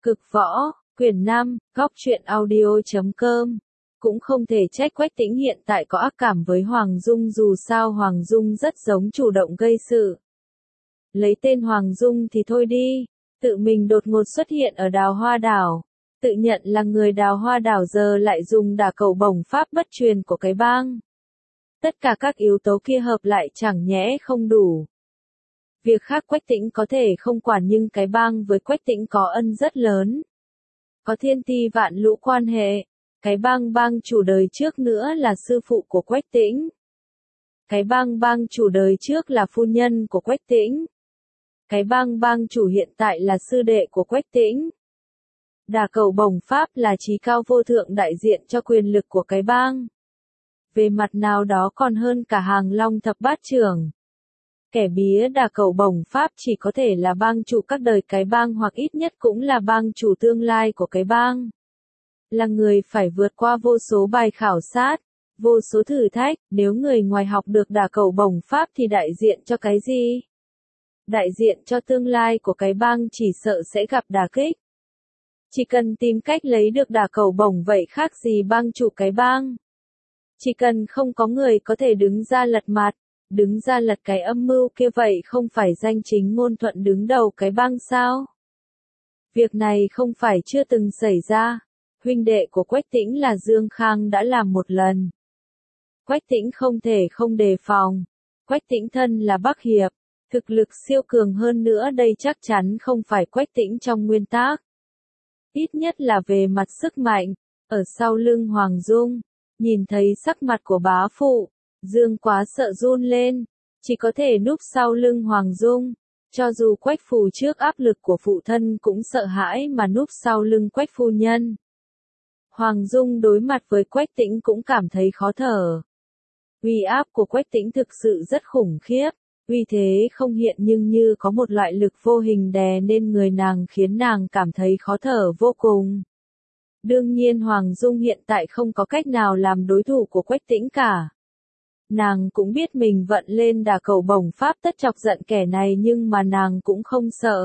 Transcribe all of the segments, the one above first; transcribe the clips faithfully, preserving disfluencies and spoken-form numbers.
Cực võ, quyển năm, góc truyện audio chấm com. Cũng không thể trách Quách Tĩnh hiện tại có ác cảm với Hoàng Dung, dù sao Hoàng Dung rất giống chủ động gây sự. Lấy tên Hoàng Dung thì thôi đi, tự mình đột ngột xuất hiện ở Đào Hoa Đảo, tự nhận là người Đào Hoa Đảo giờ lại dùng đả cầu bổng pháp bất truyền của cái bang. Tất cả các yếu tố kia hợp lại chẳng nhẽ không đủ. Việc khác Quách Tĩnh có thể không quản, nhưng cái bang với Quách Tĩnh có ân rất lớn. Có thiên ti vạn lũ quan hệ. Cái bang bang chủ đời trước nữa là sư phụ của Quách Tĩnh. Cái bang bang chủ đời trước là phu nhân của Quách Tĩnh. Cái bang bang chủ hiện tại là sư đệ của Quách Tĩnh. Đả cầu bổng pháp là chí cao vô thượng đại diện cho quyền lực của cái bang. Về mặt nào đó còn hơn cả Hàng Long thập bát trưởng. Kẻ bía đả cầu bổng pháp chỉ có thể là bang chủ các đời cái bang, hoặc ít nhất cũng là bang chủ tương lai của cái bang. Là người phải vượt qua vô số bài khảo sát, vô số thử thách. Nếu người ngoài học được đả cầu bổng pháp thì đại diện cho cái gì? Đại diện cho tương lai của cái bang chỉ sợ sẽ gặp đả kích. Chỉ cần tìm cách lấy được đả cầu bổng vậy khác gì bang chủ cái bang. Chỉ cần không có người có thể đứng ra lật mặt, đứng ra lật cái âm mưu kia, vậy không phải danh chính ngôn thuận đứng đầu cái bang sao? Việc này không phải chưa từng xảy ra. Huynh đệ của Quách Tĩnh là Dương Khang đã làm một lần. Quách Tĩnh không thể không đề phòng. Quách Tĩnh thân là Bắc Hiệp, thực lực siêu cường hơn nữa, đây chắc chắn không phải Quách Tĩnh trong nguyên tắc. Ít nhất là về mặt sức mạnh, ở sau lưng Hoàng Dung, nhìn thấy sắc mặt của bá phụ, Dương quá sợ run lên, chỉ có thể núp sau lưng Hoàng Dung. Cho dù Quách Phù trước áp lực của phụ thân cũng sợ hãi mà núp sau lưng Quách phu nhân. Hoàng Dung đối mặt với Quách Tĩnh cũng cảm thấy khó thở. Uy áp của Quách Tĩnh thực sự rất khủng khiếp, uy thế không hiện nhưng như có một loại lực vô hình đè lên người nàng, khiến nàng cảm thấy khó thở vô cùng. Đương nhiên Hoàng Dung hiện tại không có cách nào làm đối thủ của Quách Tĩnh cả. Nàng cũng biết mình vận lên đả cầu bổng pháp tất chọc giận kẻ này, nhưng mà nàng cũng không sợ.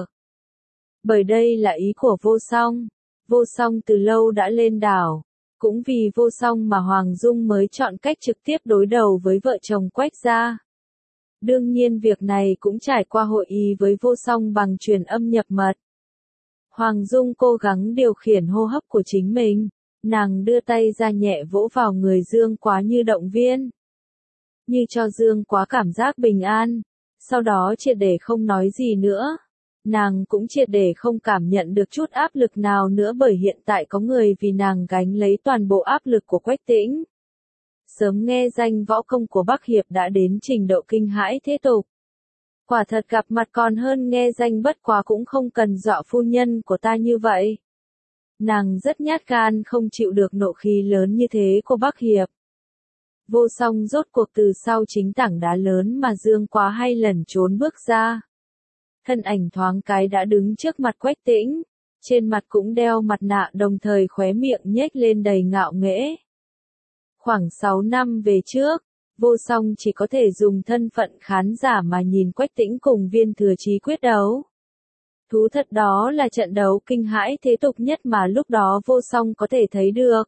Bởi đây là ý của Vô Song. Vô Song từ lâu đã lên đảo. Cũng vì Vô Song mà Hoàng Dung mới chọn cách trực tiếp đối đầu với vợ chồng Quách gia. Đương nhiên việc này cũng trải qua hội ý với Vô Song bằng truyền âm nhập mật. Hoàng Dung cố gắng điều khiển hô hấp của chính mình. Nàng đưa tay ra nhẹ vỗ vào người Dương Quá như động viên. Như cho Dương Quá cảm giác bình an. Sau đó triệt để không nói gì nữa. Nàng cũng triệt để không cảm nhận được chút áp lực nào nữa, bởi hiện tại có người vì nàng gánh lấy toàn bộ áp lực của Quách Tĩnh. Sớm nghe danh võ công của Bắc Hiệp đã đến trình độ kinh hãi thế tục. Quả thật gặp mặt còn hơn nghe danh, bất quá cũng không cần dọa phu nhân của ta như vậy. Nàng rất nhát gan, không chịu được nộ khí lớn như thế của Bắc Hiệp. Vô Song rốt cuộc từ sau chính tảng đá lớn mà Dương Quá hay lẩn trốn bước ra. Thân ảnh thoáng cái đã đứng trước mặt Quách Tĩnh, trên mặt cũng đeo mặt nạ, đồng thời khóe miệng nhếch lên đầy ngạo nghễ. Khoảng sáu năm về trước, Vô Song chỉ có thể dùng thân phận khán giả mà nhìn Quách Tĩnh cùng Viên Thừa Chí quyết đấu. Thú thật đó là trận đấu kinh hãi thế tục nhất mà lúc đó Vô Song có thể thấy được.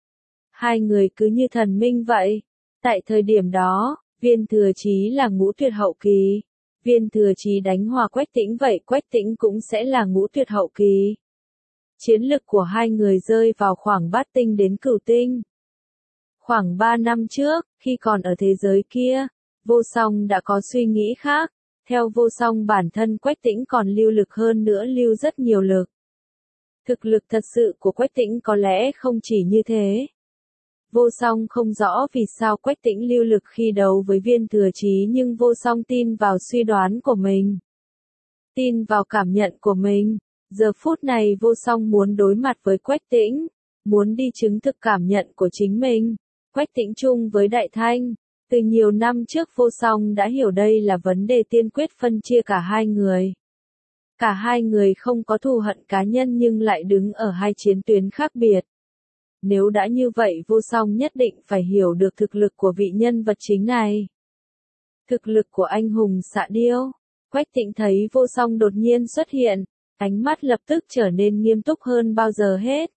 Hai người cứ như thần minh vậy. Tại thời điểm đó, Viên Thừa Chí là ngũ tuyệt hậu kỳ. Viên Thừa Chí đánh hòa Quách Tĩnh, vậy Quách Tĩnh cũng sẽ là ngũ tuyệt hậu kỳ. Chiến lực của hai người rơi vào khoảng bát tinh đến cửu tinh. Khoảng ba năm trước, khi còn ở thế giới kia, Vô Song đã có suy nghĩ khác. Theo Vô Song, bản thân Quách Tĩnh còn lưu lực hơn nữa, lưu rất nhiều lực. Thực lực thật sự của Quách Tĩnh có lẽ không chỉ như thế. Vô Song không rõ vì sao Quách Tĩnh lưu lực khi đấu với Viên Thừa Chí, nhưng Vô Song tin vào suy đoán của mình. Tin vào cảm nhận của mình. Giờ phút này Vô Song muốn đối mặt với Quách Tĩnh, muốn đi chứng thực cảm nhận của chính mình. Quách Tĩnh chung với Đại Thanh. Từ nhiều năm trước Vô Song đã hiểu đây là vấn đề tiên quyết phân chia cả hai người. Cả hai người không có thù hận cá nhân nhưng lại đứng ở hai chiến tuyến khác biệt. Nếu đã như vậy Vô Song nhất định phải hiểu được thực lực của vị nhân vật chính này. Thực lực của anh hùng xạ điêu. Quách Tĩnh thấy Vô Song đột nhiên xuất hiện, Ánh mắt lập tức trở nên nghiêm túc hơn bao giờ hết.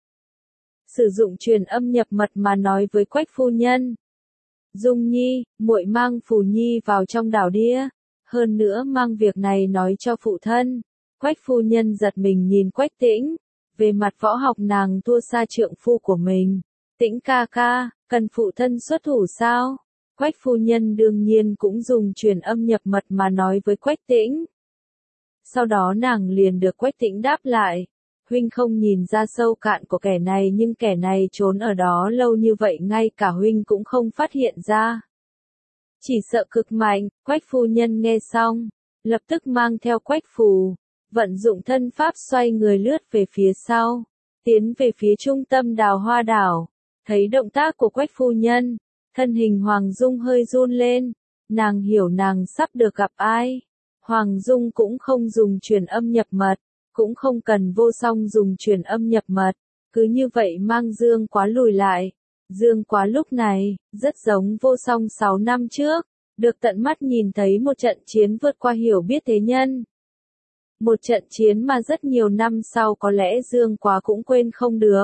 Sử dụng truyền âm nhập mật mà nói với Quách phu nhân. Dung Nhi, muội mang Phù Nhi vào trong đảo đĩa. Hơn nữa mang việc này nói cho phụ thân. Quách phu nhân giật mình nhìn Quách Tĩnh. Về mặt võ học nàng thua xa trượng phu của mình. Tĩnh ca ca, cần phụ thân xuất thủ sao? Quách phu nhân đương nhiên cũng dùng truyền âm nhập mật mà nói với Quách Tĩnh. Sau đó nàng liền được Quách Tĩnh đáp lại. Huynh không nhìn ra sâu cạn của kẻ này nhưng kẻ này trốn ở đó lâu như vậy ngay cả huynh cũng không phát hiện ra. Chỉ sợ cực mạnh, Quách phu nhân nghe xong, lập tức mang theo Quách Phù, vận dụng thân pháp xoay người lướt về phía sau, tiến về phía trung tâm đào hoa đảo. Thấy động tác của Quách phu nhân, thân hình Hoàng Dung hơi run lên, nàng hiểu nàng sắp được gặp ai. Hoàng Dung cũng không dùng truyền âm nhập mật, cũng không cần Vô Song dùng truyền âm nhập mật, cứ như vậy mang Dương Quá lùi lại. Dương Quá lúc này, rất giống Vô Song sáu năm trước, được tận mắt nhìn thấy một trận chiến vượt qua hiểu biết thế nhân. Một trận chiến mà rất nhiều năm sau có lẽ Dương Quá cũng quên không được.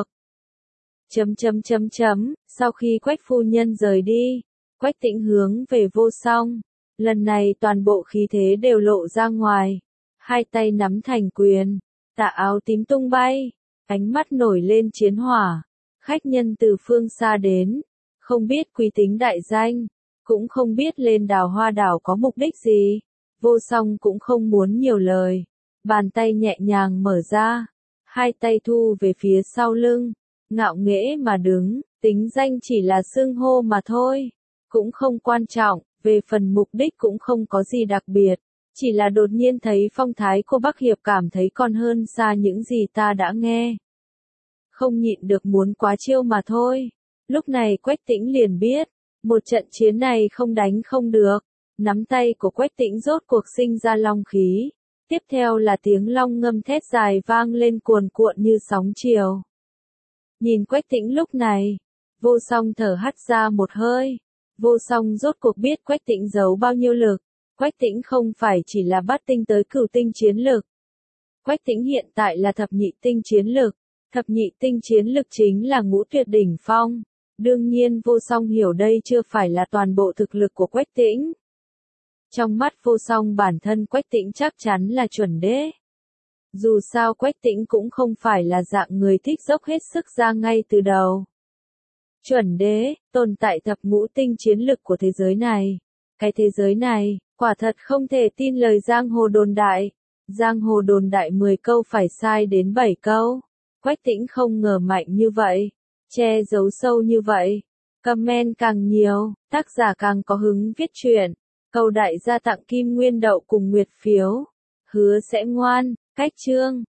Chấm chấm chấm chấm, sau khi Quách phu nhân rời đi, Quách Tĩnh hướng về Vô Song. Lần này toàn bộ khí thế đều lộ ra ngoài. Hai tay nắm thành quyền, tà áo tím tung bay, ánh mắt nổi lên chiến hỏa. Khách nhân từ phương xa đến, không biết quý tính đại danh, cũng không biết lên đào hoa đảo có mục đích gì. Vô Song cũng không muốn nhiều lời, bàn tay nhẹ nhàng mở ra, hai tay thu về phía sau lưng, ngạo nghễ mà đứng, tính danh chỉ là xưng hô mà thôi, cũng không quan trọng, về phần mục đích cũng không có gì đặc biệt, chỉ là đột nhiên thấy phong thái của Bắc Hiệp cảm thấy còn hơn xa những gì ta đã nghe. Không nhịn được muốn quá chiêu mà thôi. Lúc này Quách Tĩnh liền biết, một trận chiến này không đánh không được. Nắm tay của Quách Tĩnh rốt cuộc sinh ra long khí. Tiếp theo là tiếng long ngâm thét dài vang lên cuồn cuộn như sóng chiều. Nhìn Quách Tĩnh lúc này, Vô Song thở hắt ra một hơi. Vô Song rốt cuộc biết Quách Tĩnh giấu bao nhiêu lực. Quách Tĩnh không phải chỉ là bát tinh tới cửu tinh chiến lực. Quách Tĩnh hiện tại là thập nhị tinh chiến lực. Thập nhị tinh chiến lực chính là ngũ tuyệt đỉnh phong. Đương nhiên Vô Song hiểu đây chưa phải là toàn bộ thực lực của Quách Tĩnh. Trong mắt Vô Song bản thân Quách Tĩnh chắc chắn là chuẩn đế. Dù sao Quách Tĩnh cũng không phải là dạng người thích dốc hết sức ra ngay từ đầu. Chuẩn đế, tồn tại thập ngũ tinh chiến lực của thế giới này. Cái thế giới này, quả thật không thể tin lời giang hồ đồn đại. Giang hồ đồn đại mười câu phải sai đến bảy câu. Quách Tĩnh không ngờ mạnh như vậy, che giấu sâu như vậy. Comment càng nhiều, tác giả càng có hứng viết truyện. Cầu đại gia tặng kim nguyên đậu cùng nguyệt phiếu. Hứa sẽ ngoan, cách chương.